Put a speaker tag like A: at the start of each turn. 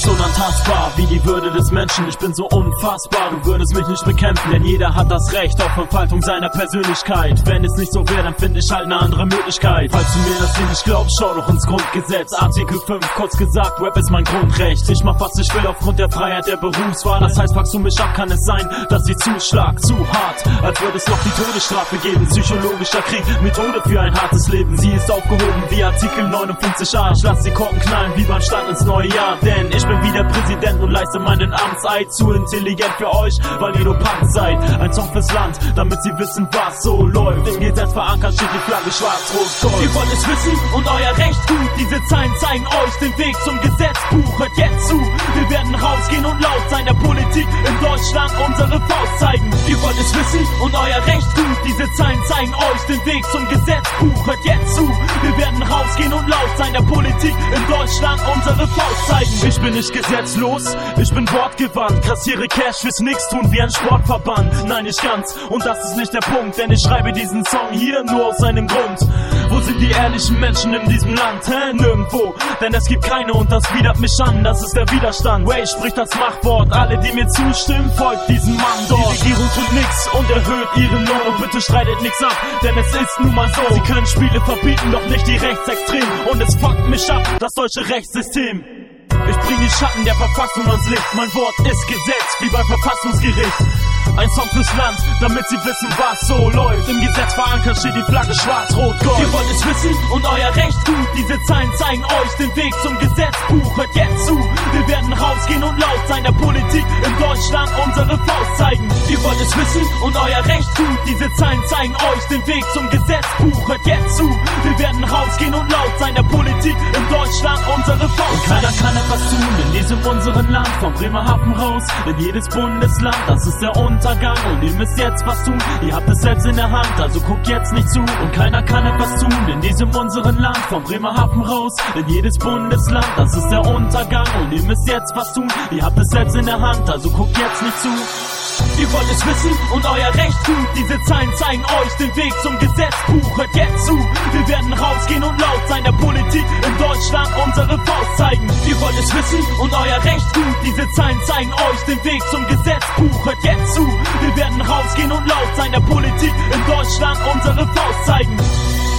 A: unantastbar, wie die Würde des Menschen. Ich bin so unfassbar, du würdest mich nicht bekämpfen, denn jeder hat das Recht auf Entfaltung seiner Persönlichkeit. Wenn es nicht so wäre, dann finde ich halt eine andere Möglichkeit. Falls du mir das hier nicht glaubst, schau doch ins Grundgesetz. Artikel 5, kurz gesagt, Rap ist mein Grundrecht. Ich mach, was ich will aufgrund der Freiheit der Berufswahl. Das heißt, fuckst du mich ab, kann es sein, dass ich zuschlag zu hart, als würde es noch die Todesstrafe geben. Psychologischer Krieg, Methode für ein hartes Leben. Sie ist aufgehoben wie Artikel 59a. Ich lass die Korken knallen wie beim Start ins neue Jahr. Denn ich bin wieder Präsident und leiste meinen Amtseid. Zu intelligent für euch, weil ihr Opakt seid. Ein Song fürs Land, damit sie wissen, was so läuft. Im Gesetz verankert steht die Flagge schwarz-rot-gold. Ihr wollt es wissen und euer Recht gut. Diese Zeilen zeigen euch den Weg zum Gesetzbuch. Hört jetzt zu, wir werden rausgehen und laut sein. Der Politik in Deutschland unsere Faust zeigen. Ihr wollt es wissen und euer Recht gut. Diese Zeilen zeigen euch den Weg zum Gesetzbuch. Hört jetzt zu, wir werden rausgehen und laut sein. Der Politik in Deutschland unsere Faust zeigen. Ich bin nicht gesetzlos, ich bin wortgewandt. Kassiere Cash fürs Nix-Tun wie ein Sportverband. Nein, nicht ganz, und das ist nicht der Punkt, denn ich schreibe diesen Song hier nur aus einem Grund. Wo sind die ehrlichen Menschen in diesem Land? Nirgendwo, denn es gibt keine und das widert mich an. Das ist der Widerstand. Way spricht das Machtwort. Alle, die mir zustimmen, folgt diesem Mann dort. Die Regierung tut nix und erhöht ihren Lohn. Und bitte streitet nix ab, denn es ist nun mal so. Sie können Spiele verbieten, doch nicht die Rechtsextremen. Und es fuckt mich ab, das deutsche Rechtssystem. Ich bring die Schatten der Verfassung ans Licht. Mein Wort ist Gesetz, wie beim Verfassungsgericht. Ein Song fürs Land, damit sie wissen, was so läuft. Im Gesetz verankert steht die Flagge schwarz-rot-gold. Ihr wollt es wissen und euer Recht gut. Diese Zeilen zeigen euch den Weg zum Gesetzbuch. Hört jetzt zu, wir werden rausgehen und laut sein. Der Politik in Deutschland unsere Faust zeigen. Ihr wollt es wissen und euer Recht gut. Diese Zeilen zeigen euch den Weg zum Gesetzbuch. Hört jetzt zu, wir werden rausgehen und laut sein. Der Politik in Deutschland unsere Faust zeigen. Und keiner kann etwas tun in diesem unseren Land. Von Bremerhaven raus in jedes Bundesland. Das ist der Untergang und ihr müsst jetzt was tun. Ihr habt es selbst in der Hand, also guckt jetzt nicht zu. Und keiner kann etwas tun in diesem unseren Land. Von Bremerhaven raus in jedes Bundesland. Das ist der Untergang und ihr müsst jetzt was tun. Ihr habt es selbst in der Hand, also guckt jetzt nicht zu. Ihr wollt es wissen und euer Recht gut. Diese Zeilen zeigen euch den Weg zum Gesetzbuch. Hört jetzt zu, wir werden rausgehen und laut sein. Der Politik in Deutschland unsere Faust zeigen. Ihr wollt es wissen und euer Recht gut. Diese Zeilen zeigen euch den Weg zum Gesetzbuch. Hört jetzt zu, wir werden rausgehen und laut sein. Der Politik in Deutschland unsere Faust zeigen.